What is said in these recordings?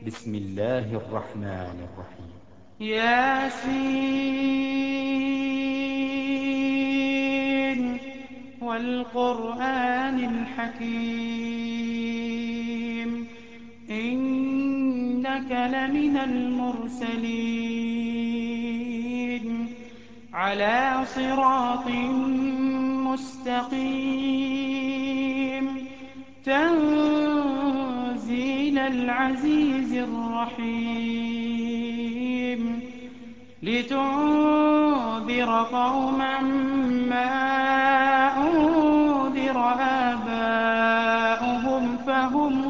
بسم الله الرحمن الرحيم. ياسين والقرآن الحكيم إنك لمن المرسلين على صراط مستقيم تنزيل العزيز الرحيم لتنذر قوما ما أنذر آباؤهم فهم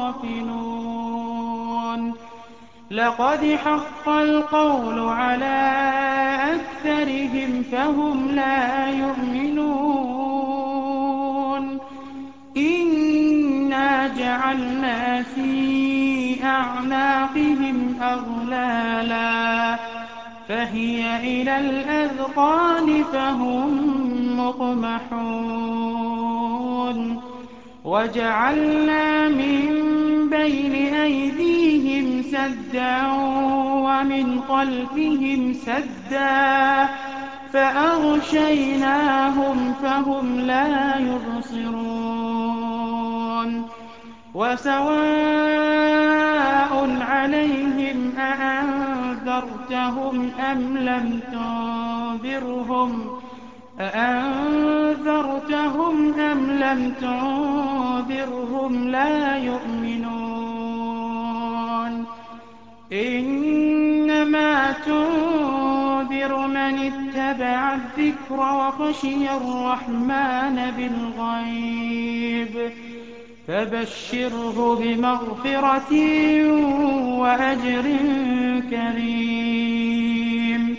غافلون لقد حق القول على أكثرهم فهم لا يؤمنون إنا جعلنا في أعناقهم أغلالا فهي إلى الأذقان فهم مقمحون وجعلنا من بين أيديهم سدا ومن خلفهم سدا فأغشيناهم فهم لا يبصرون وسواء عليهم أأنذرتهم أم لم تنذرهم لا يؤمنون إنما تنذر من اتبع الذكر وخشي الرحمن بالغيب فبشره بمغفرة وأجر كريم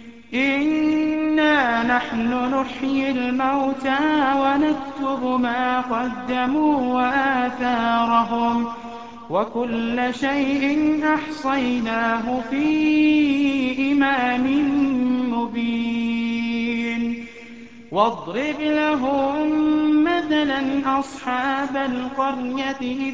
إنا نحن نحيي الموتى ونكتب ما قدموا وآثارهم وكل شيء أحصيناه في إمام مبين واضرب لهم مثلا أصحاب القرية إذ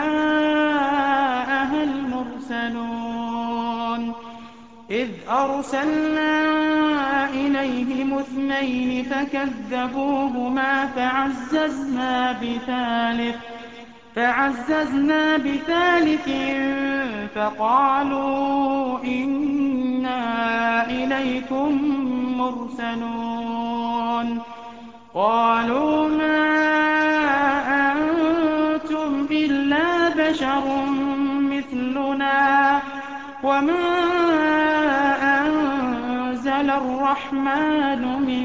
جاءها المرسلون إذ أرسلنا إليهم اثنين فكذبوهما فعززنا بثالث فقالوا إنا إليكم مرسلون قالوا ما أنتم إلا بشر مثلنا وما أنزل الرحمن من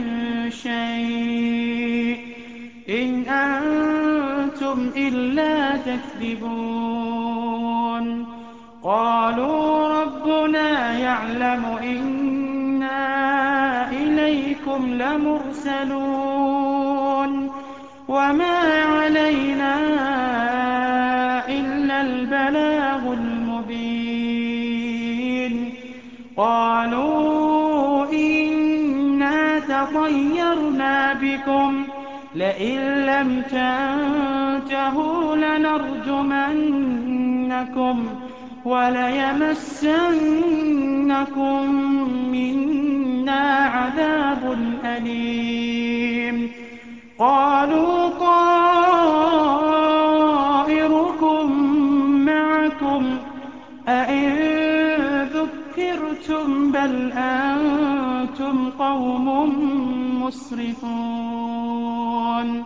شيء إن أنتم إلا تكذبون قالوا ربنا يعلم إنا إليكم لمرسلون وما علينا إلا البلاغ المبين قالوا إنا تطيرنا بكم لئن لم تنتهوا لنرجمنكم وليمسنكم منا عذاب أليم قالوا طائركم معكم أئن ذكرتم بل أنتم قوم مسرفون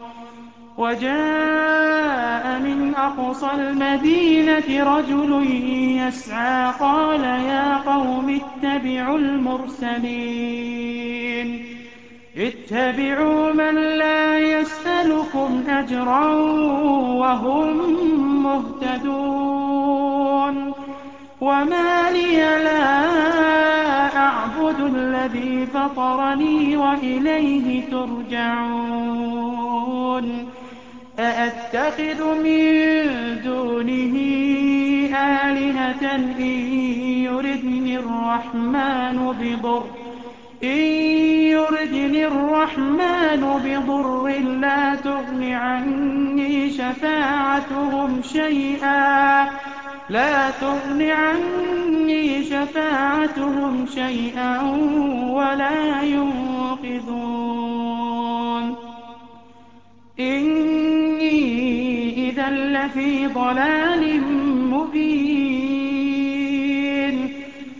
وجاء من أقصى المدينة رجل يسعى قال يا قوم اتبعوا من لا يسألكم أجرا وهم مهتدون وما لي لا أعبد الذي فطرني وإليه ترجعون أأتخذ من دونه آلهة إن يردني الرحمن بضر لا تغن عني شفاعتهم شيئا لا تغن عني شفاعتهم شيئا ولا ينقذون إني إذا لفي ضلال مبين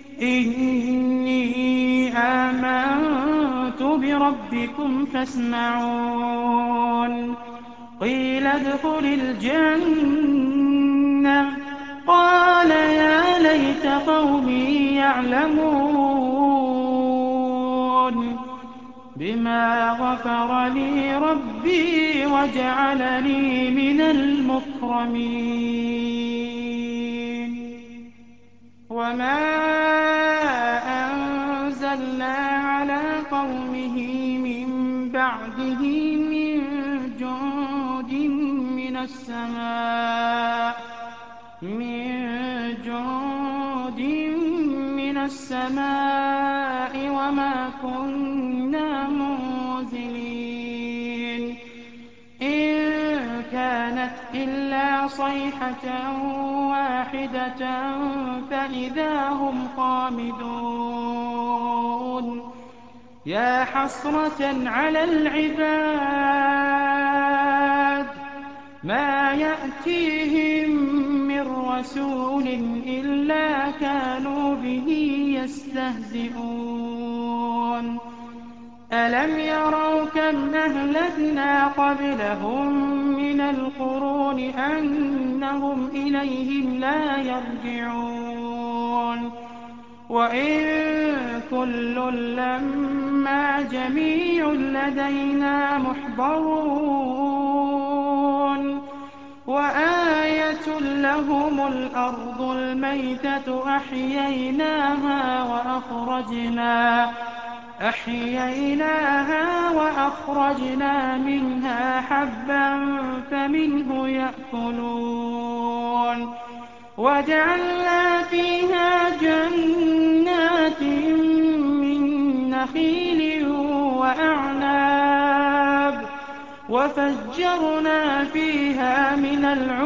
إني آمنت بربكم فاسمعون قيل ادخل الجنة قال يا ليت قومي يعلمون بما غفر لي ربي وجعلني من المكرمين وما أنزلنا على قومه من بعده من جند من السماء وما كنا منزلين إن كانت إلا صيحة واحدة فإذا هم خامدون يا حسرة على العباد ما يأتيهم من رسول إلا كانوا به يستهزئون ألم يروا كم أهلكنا قبلهم من القرون أنهم إليهم لا يرجعون وإن كل لما جميع لدينا محضرون وآية لهم الأرض الميتة أحييناها وأخرجنا منها حبا فمنه يأكلون وجعلنا فيها جنات من نخيل وأعناب وفجرنا فيها من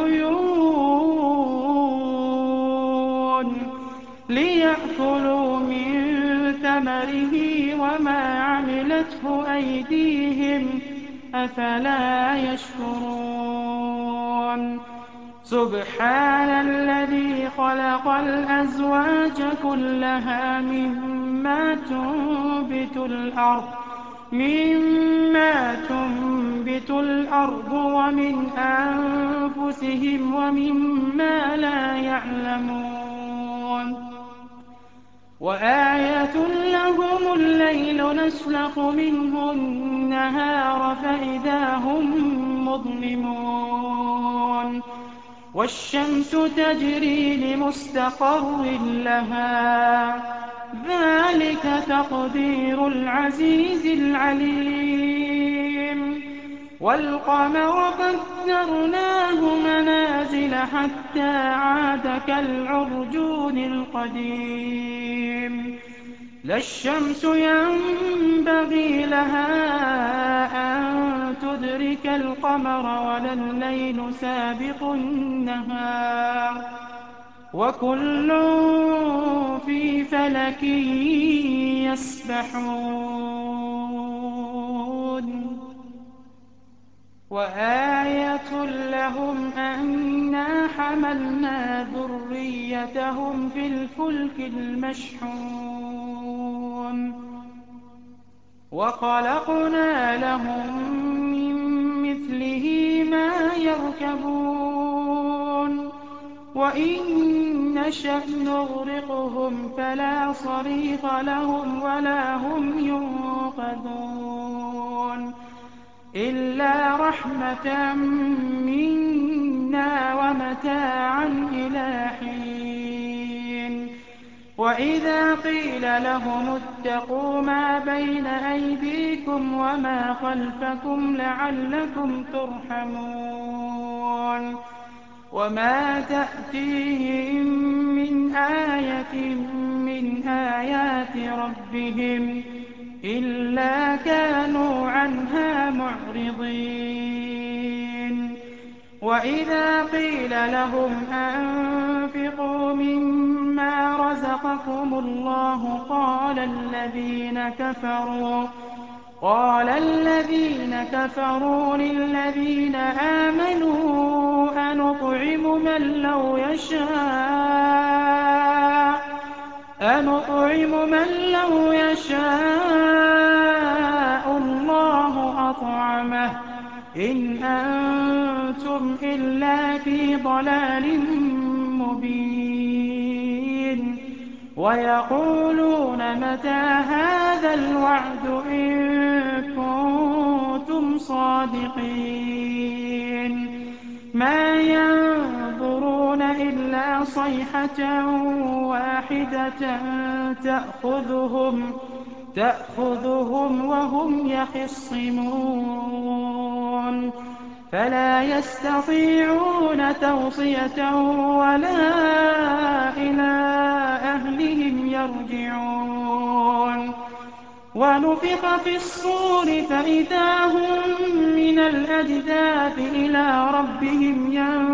العيون ليأكلوا من ثمره وما عملته أيديهم أفلا يشكرون سبحان الذي خلق الأزواج كلها مما تنبت الأرض ومن أنفسهم ومما لا يعلمون وآية لهم الليل نسلخ منه النهار فإذا هم مظلمون والشمس تجري لمستقر لها ذلك تقدير العزيز العليم والقمر قدرناه منازل حتى عاد كالعرجون القديم لا الشمس ينبغي لها أن تدرك القمر ولا الليل سابق النهار وكل في فلك يسبحون وآية لهم أنا حملنا ذريتهم في الفلك المشحون وخلقنا لهم من مثله ما يركبون وإن نشأ نغرقهم فلا صريخ لهم ولا هم ينقذون إلا رحمة منا ومتاعا إلى حين وإذا قيل لهم اتقوا ما بين أيديكم وما خلفكم لعلكم ترحمون وما تأتيهم من آية من آيات ربهم إلا كانوا عنها معرضين وإذا قيل لهم أنفقوا أنفقوا مما رزقكم الله قال الذين كفروا للذين آمنوا أنطعم من لو يشاء الله أطعمه إن أنتم إلا في ضلال مبين ويقولون متى هذا الوعد إن كنتم صادقين ما ينظرون إلا صيحة واحدة تأخذهم وهم يخصمون فلا يستطيعون توصية ولا إلى أهلهم يرجعون ونفخ في الصور فإذا هم من الأجداث إلى ربهم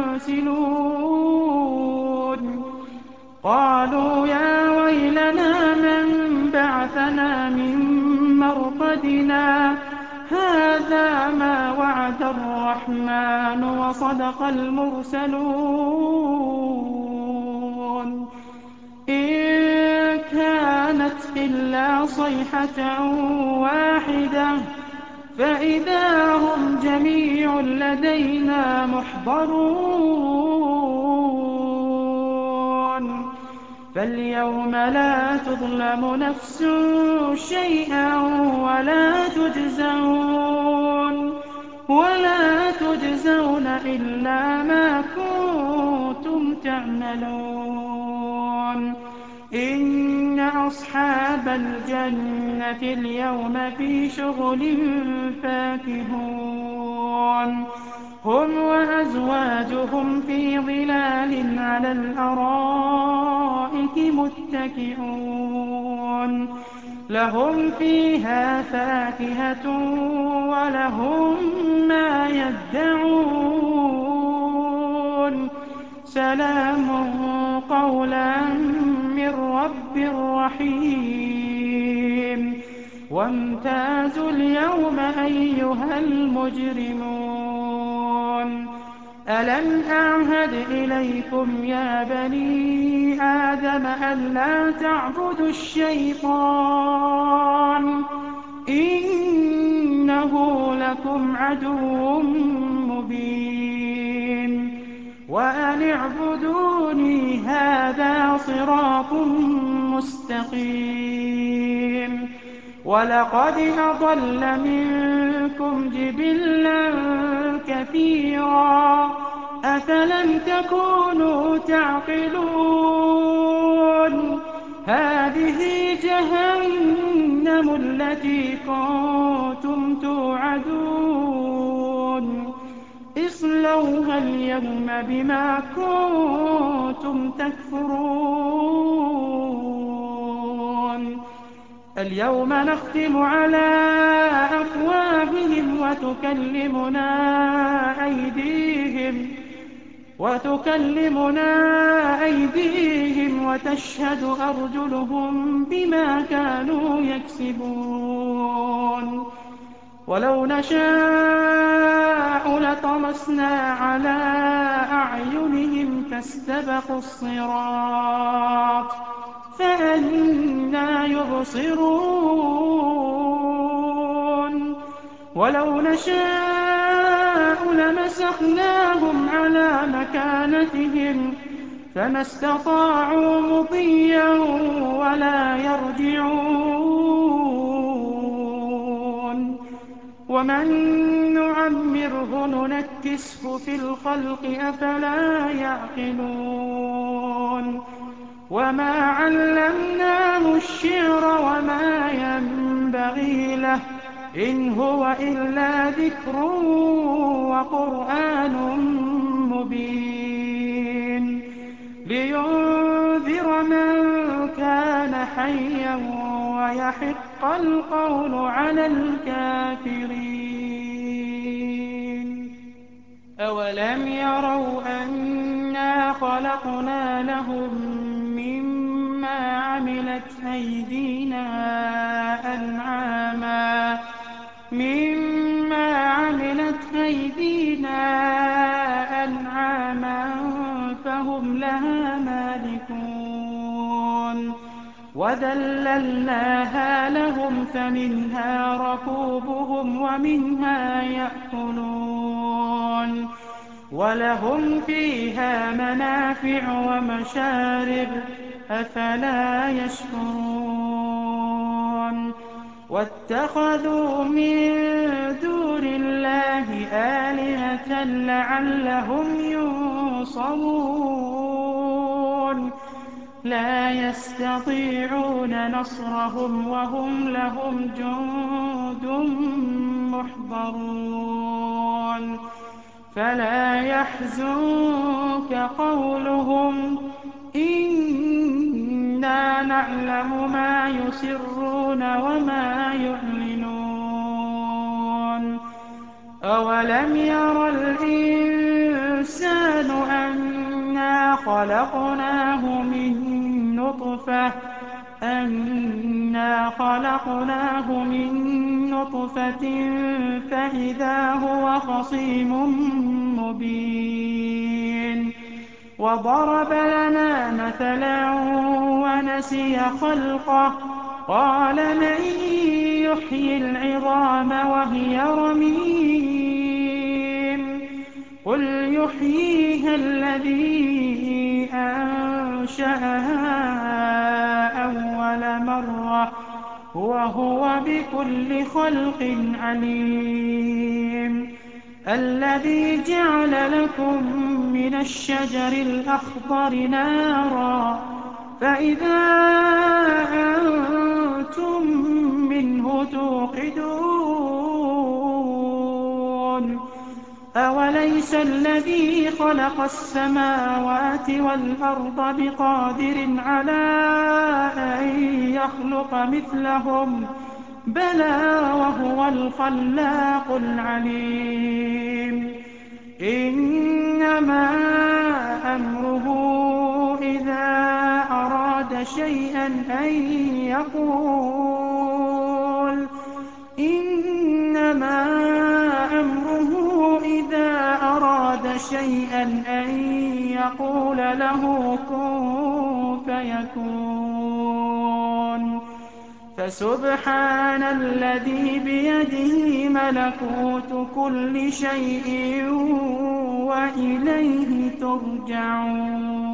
ينسلون قالوا يا ويلنا من بعثنا من مرقدنا هذا ما وعد الرحمن وصدق المرسلون إن كانت إلا صيحة واحدة فإذا هم جميع لدينا محضرون فاليوم لا تظلم نفس شيئا ولا تجزون إلا ما كنتم تعملون إن أصحاب الجنة اليوم في شغل فاكهون هم وأزواجهم في ظلال على الأرائك متكئون لهم فيها فاكهة ولهم ما يدعون سلام قولا من رب رحيم وامتازوا اليوم أيها المجرمون ألم أعهد إليكم يا بني آدم ألا تعبدوا الشيطان إنه لكم عدو مبين وأن اعبدوني هذا صراط مستقيم ولقد أضل منكم جبلا كثيرا أفلم تكونوا تعقلون هذه جهنم التي كنتم توعدون اصلوها اليوم بما كنتم تكفرون اليوم نختم على أفواههم وتكلمنا أيديهم وتشهد أرجلهم بما كانوا يكسبون ولو نشاء لطمسنا على أعينهم فاستبقوا الصراط فأنى يبصرون ولو نشاء لمسخناهم على مكانتهم فما استطاعوا مضيا ولا يرجعون ومن نعمره ننكسه في الخلق أفلا يعقلون وما علمناه الشعر وما ينبغي له إن هو إلا ذكر وقرآن مبين لينذر من كان حيا ويحق القول على الكافرين أولم يروا أنا خلقنا لهم مما عملت أيدينا فهم لها مالكون وذللناها لهم فمنها ركوبهم ومنها يأكلون ولهم فيها منافع ومشارب أفلا يشكرون واتخذوا من دون الله آلهة لعلهم ينصرون لا يستطيعون نصرهم وهم لهم جند محضرون فلا يحزنك قولهم إنا نعلم ما يسرون وما يعلنون أولم ير الإنسان أنا خلقناه من نطفة فإذا هو خصيم مبين وضرب لنا مثلا ونسي خلقه قال من يحيي العظام وهي رميم قل يحييها الذي أنشأها أول مرة وهو بكل خلق عليم الذي جعل لكم من الشجر الأخضر نارا فإذا أنتم منه توقدون أوليس الذي خلق السماوات والأرض بقادر على أن يخلق مثلهم بلى وهو الخلاق العليم إنما أمره إذا أراد شيئا أن يقول له كن فيكون فسبحان الذي بيده ملكوت كل شيء وإليه ترجعون